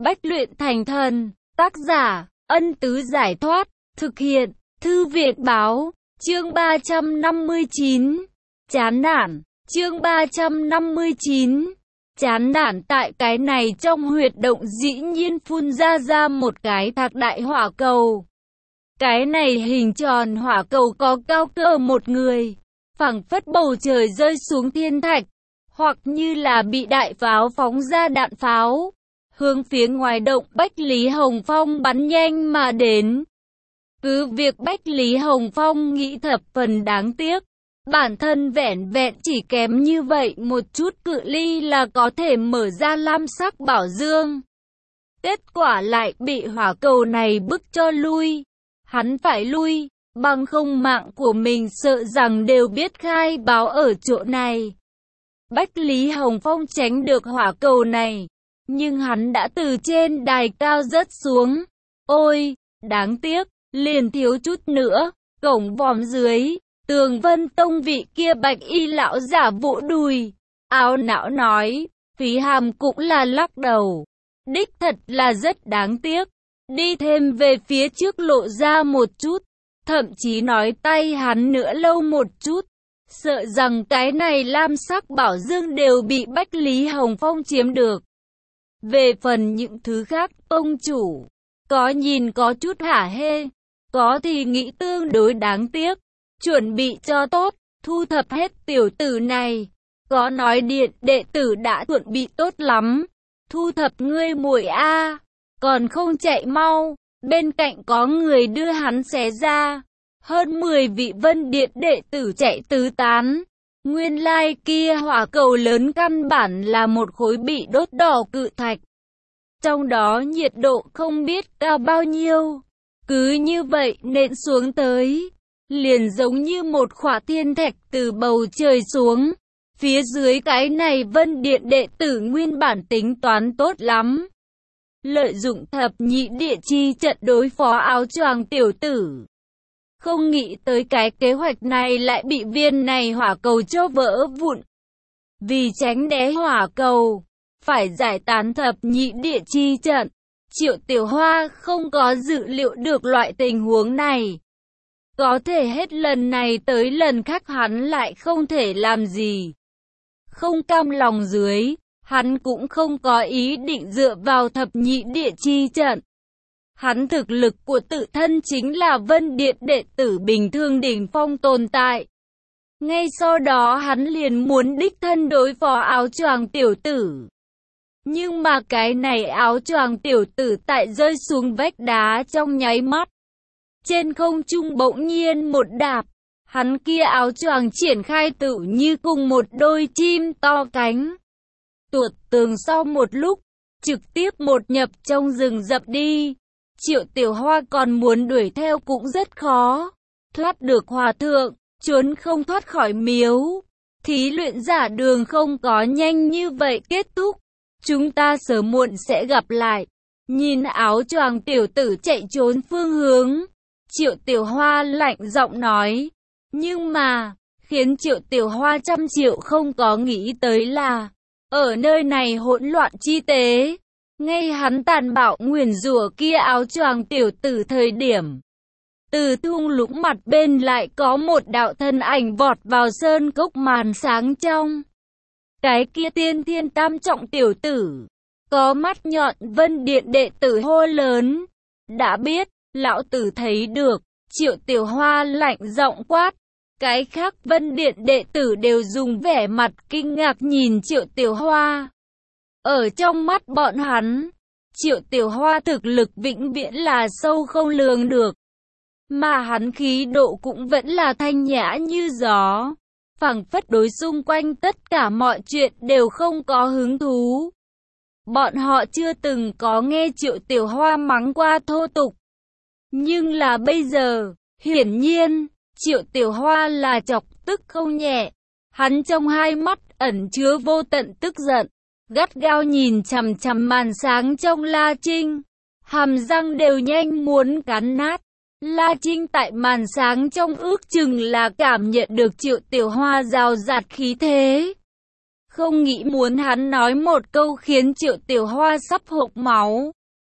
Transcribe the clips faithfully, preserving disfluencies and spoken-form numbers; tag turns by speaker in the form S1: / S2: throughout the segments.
S1: Bách luyện thành thần, tác giả, Ân Tứ Giải Thoát, thực hiện, Thư Viện Báo, chương ba trăm năm mươi chín, chán nản, chương ba trăm năm mươi chín, chán nản. Tại cái này trong huyệt động dĩ nhiên phun ra ra một cái thạc đại hỏa cầu. Cái này hình tròn hỏa cầu có cao cỡ một người, phảng phất bầu trời rơi xuống thiên thạch, hoặc như là bị đại pháo phóng ra đạn pháo, hướng phía ngoài động Bách Lý Hồng Phong bắn nhanh mà đến. Cứ việc Bách Lý Hồng Phong nghĩ thập phần đáng tiếc, bản thân vẻn vẹn chỉ kém như vậy một chút cự ly là có thể mở ra lam sắc bảo dương. Kết quả lại bị hỏa cầu này bức cho lui. Hắn phải lui, bằng không mạng của mình sợ rằng đều biết khai báo ở chỗ này. Bách Lý Hồng Phong tránh được hỏa cầu này, nhưng hắn đã từ trên đài cao rớt xuống. Ôi, đáng tiếc, liền thiếu chút nữa, cổng vòm dưới, Tường Vân Tông vị kia bạch y lão giả vỗ đùi, áo não nói, Phí Hàm cũng là lắc đầu. Đích thật là rất đáng tiếc, đi thêm về phía trước lộ ra một chút, thậm chí nói tay hắn nữa lâu một chút, sợ rằng cái này lam sắc bảo dương đều bị Bách Lý Hồng Phong chiếm được. Về phần những thứ khác, tông chủ, có nhìn có chút hả hê, có thì nghĩ tương đối đáng tiếc, chuẩn bị cho tốt, thu thập hết tiểu tử này, có nói điện đệ tử đã chuẩn bị tốt lắm, thu thập ngươi muội a, còn không chạy mau, bên cạnh có người đưa hắn xé ra, hơn mười vị Vân Điện đệ tử chạy tứ tán. Nguyên lai like kia hỏa cầu lớn căn bản là một khối bị đốt đỏ cự thạch. Trong đó nhiệt độ không biết cao bao nhiêu. Cứ như vậy nện xuống tới, liền giống như một khỏa thiên thạch từ bầu trời xuống. Phía dưới cái này Vân Điện đệ tử nguyên bản tính toán tốt lắm, lợi dụng thập nhị địa chi trận đối phó áo choàng tiểu tử. Không nghĩ tới cái kế hoạch này lại bị viên này hỏa cầu cho vỡ vụn. Vì tránh né hỏa cầu, phải giải tán thập nhị địa chi trận. Triệu Tiểu Hoa không có dự liệu được loại tình huống này. Có thể hết lần này tới lần khác hắn lại không thể làm gì. Không cam lòng dưới, hắn cũng không có ý định dựa vào thập nhị địa chi trận. Hắn thực lực của tự thân chính là Vân Điện đệ tử bình thường đỉnh phong tồn tại. Ngay sau đó hắn liền muốn đích thân đối phó áo choàng tiểu tử. Nhưng mà cái này áo choàng tiểu tử tại rơi xuống vách đá trong nháy mắt. Trên không trung bỗng nhiên một đạp, hắn kia áo choàng triển khai tự như cùng một đôi chim to cánh. Tuột tường sau một lúc, trực tiếp một nhập trong rừng rậm đi. Triệu Tiểu Hoa còn muốn đuổi theo cũng rất khó. Thoát được hòa thượng, trốn không thoát khỏi miếu. Thí luyện giả đường không có nhanh như vậy kết thúc. Chúng ta sớm muộn sẽ gặp lại. Nhìn áo choàng tiểu tử chạy trốn phương hướng, Triệu Tiểu Hoa lạnh giọng nói. Nhưng mà, khiến Triệu Tiểu Hoa trăm triệu không có nghĩ tới là, ở nơi này hỗn loạn chi tế, ngay hắn tàn bạo nguyền rủa kia áo choàng tiểu tử thời điểm, từ thung lũng mặt bên lại có một đạo thân ảnh vọt vào sơn cốc màn sáng trong. Cái kia tiên thiên tam trọng tiểu tử, có mắt nhọn Vân Điện đệ tử hô lớn. Đã biết, lão tử thấy được. Triệu Tiểu Hoa lạnh giọng quát. Cái khác Vân Điện đệ tử đều dùng vẻ mặt kinh ngạc nhìn Triệu Tiểu Hoa. Ở trong mắt bọn hắn, Triệu Tiểu Hoa thực lực vĩnh viễn là sâu không lường được. Mà hắn khí độ cũng vẫn là thanh nhã như gió. Phảng phất đối xung quanh tất cả mọi chuyện đều không có hứng thú. Bọn họ chưa từng có nghe Triệu Tiểu Hoa mắng qua thô tục. Nhưng là bây giờ, hiển nhiên, Triệu Tiểu Hoa là chọc tức không nhẹ. Hắn trong hai mắt ẩn chứa vô tận tức giận, gắt gao nhìn chằm chằm màn sáng trong La Trinh. Hàm răng đều nhanh muốn cắn nát. La Trinh tại màn sáng trong ước chừng là cảm nhận được Triệu Tiểu Hoa rào rạt khí thế. không nghĩ muốn hắn nói một câu khiến Triệu Tiểu Hoa sắp hộc máu.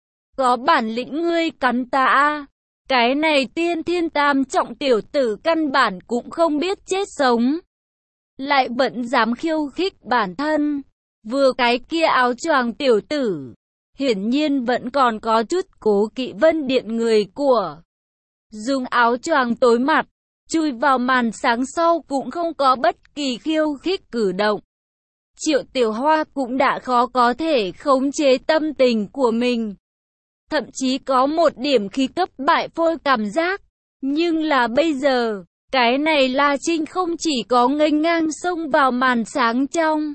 S1: Có bản lĩnh ngươi cắn ta a. Cái này tiên thiên tam trọng tiểu tử căn bản cũng không biết chết sống. Lại vẫn dám khiêu khích bản thân. Vừa cái kia áo choàng tiểu tử. Hiển nhiên vẫn còn có chút cố kỵ Vân Điện người của. Dùng áo choàng tối mặt. Chui vào màn sáng sau cũng không có bất kỳ khiêu khích cử động. Triệu Tiểu Hoa cũng đã khó có thể khống chế tâm tình của mình. Thậm chí có một điểm khí cấp bại phôi cảm giác. Nhưng là bây giờ, cái này La Trinh không chỉ có nghênh ngang xông vào màn sáng trong,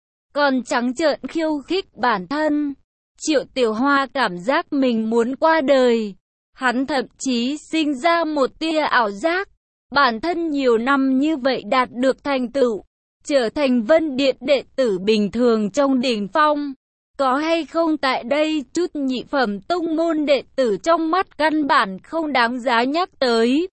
S1: còn trắng trợn khiêu khích bản thân. Triệu Tiểu Hoa cảm giác mình muốn qua đời. Hắn thậm chí sinh ra một tia ảo giác. Bản thân nhiều năm như vậy đạt được thành tựu, trở thành Vân Điện đệ tử bình thường trong đỉnh phong. Có hay không tại đây chút nhị phẩm tông môn đệ tử trong mắt căn bản không đáng giá nhắc tới.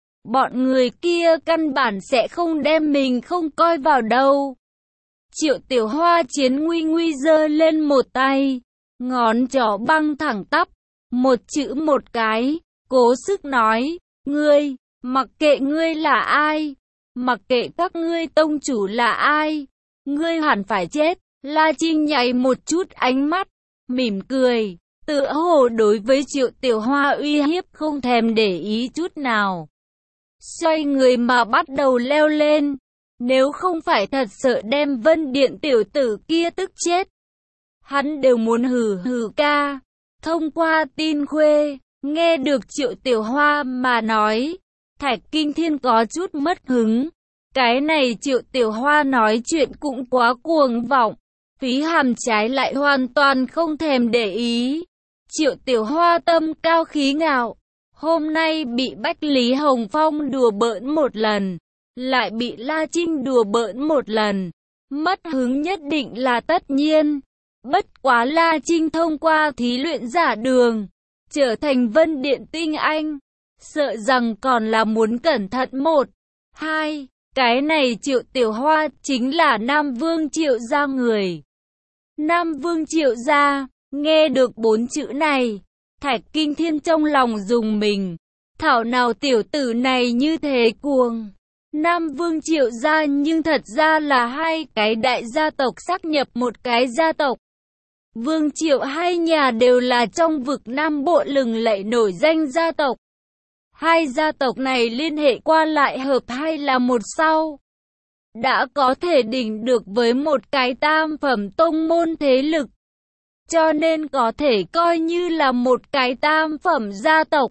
S1: Bọn người kia căn bản sẽ không đem mình không coi vào đâu. Triệu Tiểu Hoa chiến nguy nguy giơ lên một tay, ngón trỏ băng thẳng tắp, một chữ một cái, cố sức nói, ngươi, mặc kệ ngươi là ai, mặc kệ các ngươi tông chủ là ai, ngươi hẳn phải chết. La Trinh nhảy một chút ánh mắt, mỉm cười, tựa hồ đối với Triệu Tiểu Hoa uy hiếp không thèm để ý chút nào. Xoay người mà bắt đầu leo lên, nếu không phải thật sợ đem Vân Điện tiểu tử kia tức chết. Hắn đều muốn hừ hừ ca. Thông qua tin khuê, nghe được Triệu Tiểu Hoa mà nói, Thạch Kinh Thiên có chút mất hứng. Cái này Triệu Tiểu Hoa nói chuyện cũng quá cuồng vọng. Phí Hàm trái lại hoàn toàn không thèm để ý. Triệu Tiểu Hoa tâm cao khí ngạo. Hôm nay bị Bách Lý Hồng Phong đùa bỡn một lần, lại bị La Trinh đùa bỡn một lần. Mất hứng nhất định là tất nhiên. Bất quá La Trinh thông qua thí luyện giả đường, trở thành Vân Điện tinh anh. Sợ rằng còn là muốn cẩn thận một, hai. Cái này Triệu Tiểu Hoa chính là Nam Vương Triệu gia người. Nam Vương Triệu gia, nghe được bốn chữ này, Thạch Kinh Thiên trong lòng dùng mình. Thảo nào tiểu tử này như thế cuồng. Nam Vương Triệu gia nhưng thật ra là hai cái đại gia tộc sáp nhập một cái gia tộc. Vương Triệu hai nhà đều là trong vực Nam Bộ lừng lẫy nổi danh gia tộc. Hai gia tộc này liên hệ qua lại hợp hay là một sau. Đã có thể đỉnh được với một cái tam phẩm tông môn thế lực. Cho nên có thể coi như là một cái tam phẩm gia tộc.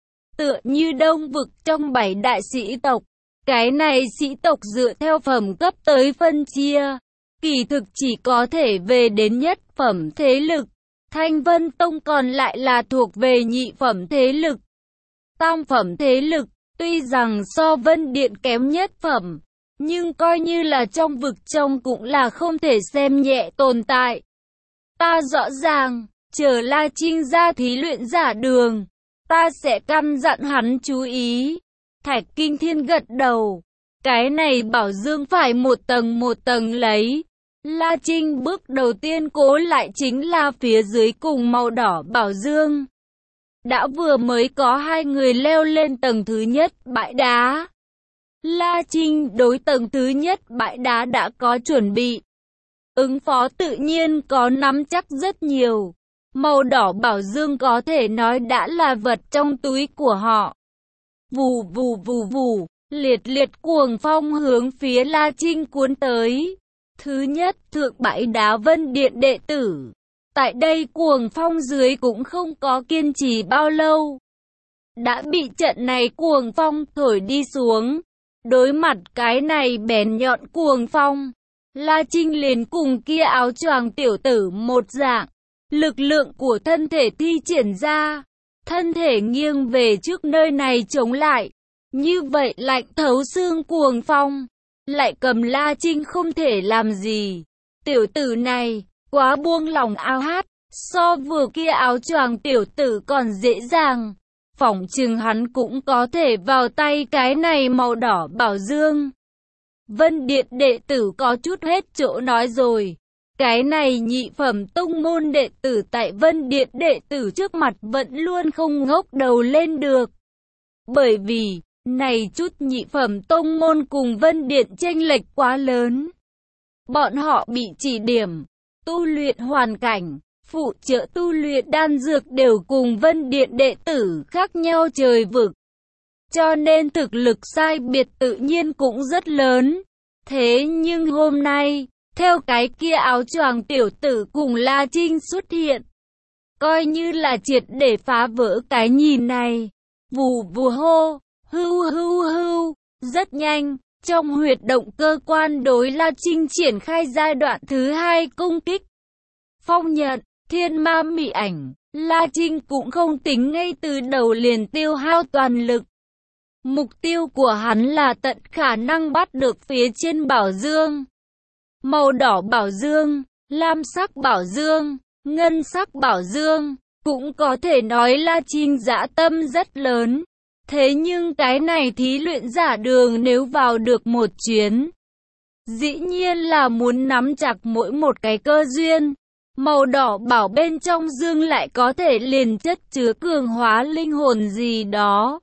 S1: Tựa như Đông vực trong bảy đại sĩ tộc. Cái này sĩ tộc dựa theo phẩm cấp tới phân chia. Kỳ thực chỉ có thể về đến nhất phẩm thế lực. Thanh Vân Tông còn lại là thuộc về nhị phẩm thế lực. Tam phẩm thế lực, tuy rằng so Vân Điện kém nhất phẩm, nhưng coi như là trong vực trong cũng là không thể xem nhẹ tồn tại. Ta rõ ràng, chờ La Trinh ra thí luyện giả đường, ta sẽ căn dặn hắn chú ý. Thạch Kinh Thiên gật đầu, cái này bảo dương phải một tầng một tầng lấy. La Trinh bước đầu tiên cố lại chính là phía dưới cùng màu đỏ bảo dương. Đã vừa mới có hai người leo lên tầng thứ nhất bãi đá. La Trinh đối tầng thứ nhất bãi đá đã có chuẩn bị. Ứng phó tự nhiên có nắm chắc rất nhiều. Màu đỏ bảo dương có thể nói đã là vật trong túi của họ. Vù vù vù vù, liệt liệt cuồng phong hướng phía La Trinh cuốn tới. Thứ nhất, thượng bãi đá Vân Điện đệ tử. Tại đây cuồng phong dưới cũng không có kiên trì bao lâu. Đã bị trận này cuồng phong thổi đi xuống. Đối mặt cái này bén nhọn cuồng phong, La Trinh liền cùng kia áo choàng tiểu tử một dạng. Lực lượng của thân thể thi triển ra. Thân thể nghiêng về trước nơi này chống lại. Như vậy lạnh thấu xương cuồng phong. Lại cầm La Trinh không thể làm gì. Tiểu tử này quá buông lòng ao hát, so vừa kia áo choàng tiểu tử còn dễ dàng. Phỏng chừng hắn cũng có thể vào tay cái này màu đỏ bảo dương. Vân Điện đệ tử có chút hết chỗ nói rồi. Cái này nhị phẩm tông môn đệ tử tại Vân Điện đệ tử trước mặt vẫn luôn không ngóc đầu lên được. Bởi vì, này chút nhị phẩm tông môn cùng Vân Điện chênh lệch quá lớn. Bọn họ bị chỉ điểm, tu luyện hoàn cảnh, phụ trợ tu luyện đan dược đều cùng Vân Điện đệ tử khác nhau trời vực. Cho nên thực lực sai biệt tự nhiên cũng rất lớn. Thế nhưng hôm nay, theo cái kia áo choàng tiểu tử cùng La Trinh xuất hiện, coi như là triệt để phá vỡ cái nhìn này. Vù vù hô, hưu hưu hưu, rất nhanh, trong huyệt động cơ quan đối La Trinh triển khai giai đoạn thứ hai công kích. Phong nhận, thiên ma mị ảnh, La Trinh cũng không tính ngay từ đầu liền tiêu hao toàn lực. Mục tiêu của hắn là tận khả năng bắt được phía trên bảo dương. Màu đỏ bảo dương, lam sắc bảo dương, ngân sắc bảo dương, cũng có thể nói La Trinh dã tâm rất lớn. Thế nhưng cái này thí luyện giả đường nếu vào được một chuyến, dĩ nhiên là muốn nắm chặt mỗi một cái cơ duyên. Màu đỏ bảo bên trong dương lại có thể liền chất chứa cường hóa linh hồn gì đó.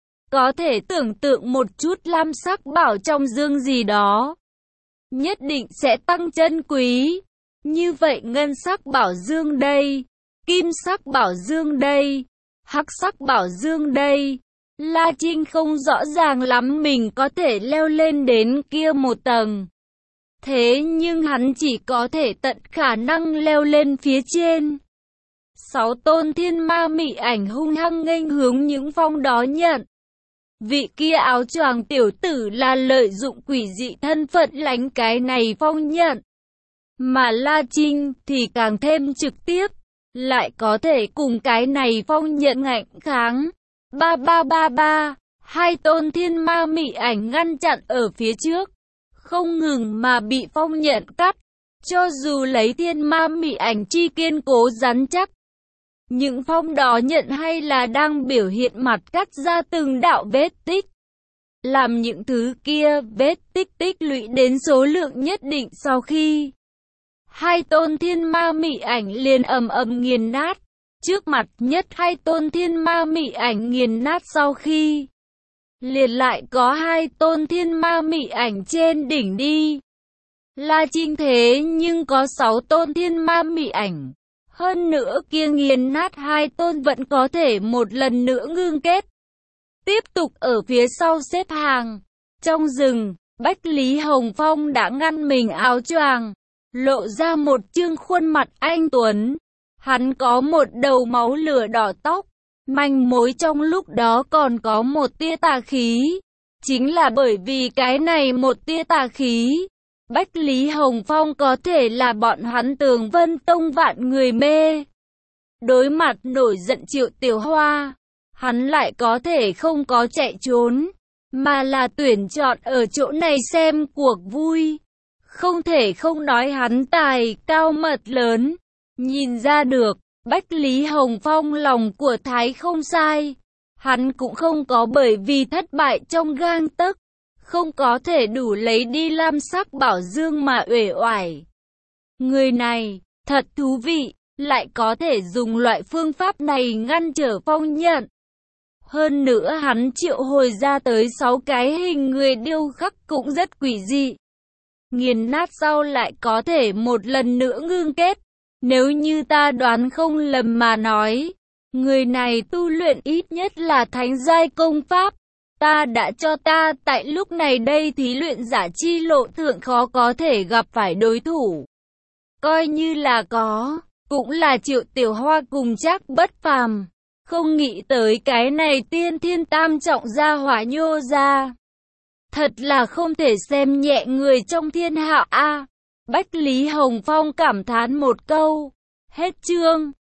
S1: Có thể tưởng tượng một chút lam sắc bảo trong dương gì đó, nhất định sẽ tăng chân quý. Như vậy ngân sắc bảo dương đây, kim sắc bảo dương đây, hắc sắc bảo dương đây. La Trinh không rõ ràng lắm mình có thể leo lên đến kia một tầng. Thế nhưng hắn chỉ có thể tận khả năng leo lên phía trên. Sáu tôn thiên ma mị ảnh hung hăng nghênh hướng những phong đó nhận. Vị kia áo choàng tiểu tử là lợi dụng quỷ dị thân phận lánh cái này phong nhận. Mà La Trinh thì càng thêm trực tiếp, lại có thể cùng cái này phong nhận ngạnh kháng. Ba ba ba ba, hai tôn thiên ma mị ảnh ngăn chặn ở phía trước, không ngừng mà bị phong nhận cắt. Cho dù lấy thiên ma mị ảnh chi kiên cố rắn chắc, những phong đó nhận hay là đang biểu hiện mặt cắt ra từng đạo vết tích. Làm những thứ kia vết tích tích lũy đến số lượng nhất định sau khi hai tôn thiên ma mị ảnh liền ầm ầm nghiền nát. Trước mặt nhất hai tôn thiên ma mị ảnh nghiền nát sau khi liền lại có hai tôn thiên ma mị ảnh trên đỉnh đi. La Trinh thế nhưng có sáu tôn thiên ma mị ảnh. Hơn nữa kia nghiền nát hai tôn vẫn có thể một lần nữa ngưng kết. Tiếp tục ở phía sau xếp hàng. Trong rừng, Bách Lý Hồng Phong đã ngăn mình áo choàng, lộ ra một trương khuôn mặt anh tuấn. Hắn có một đầu máu lửa đỏ tóc, manh mối trong lúc đó còn có một tia tà khí. Chính là bởi vì cái này một tia tà khí, Bách Lý Hồng Phong có thể là bọn hắn Tường Vân Tông vạn người mê. Đối mặt nổi giận Triệu Tiểu Hoa, hắn lại có thể không có chạy trốn, mà là tuyển chọn ở chỗ này xem cuộc vui. Không thể không nói hắn tài cao mật lớn. Nhìn ra được, Bách Lý Hồng Phong lòng của Thái không sai. Hắn cũng không có bởi vì thất bại trong gang tấc, không có thể đủ lấy đi lam sắc bảo dương mà uể oải. Người này, thật thú vị, lại có thể dùng loại phương pháp này ngăn trở phong nhận. Hơn nữa hắn triệu hồi ra tới sáu cái hình người điêu khắc cũng rất quỷ dị. Nghiền nát sau lại có thể một lần nữa ngưng kết. Nếu như ta đoán không lầm mà nói, người này tu luyện ít nhất là thánh giai công pháp. Ta đã cho ta tại lúc này đây thí luyện giả chi lộ thượng khó có thể gặp phải đối thủ. Coi như là có, cũng là Triệu Tiểu Hoa cùng Trác Bất Phàm. Không nghĩ tới cái này tiên thiên tam trọng gia hỏa nhô ra. Thật là không thể xem nhẹ người trong thiên hạ a. Bách Lý Hồng Phong cảm thán một câu. Hết chương.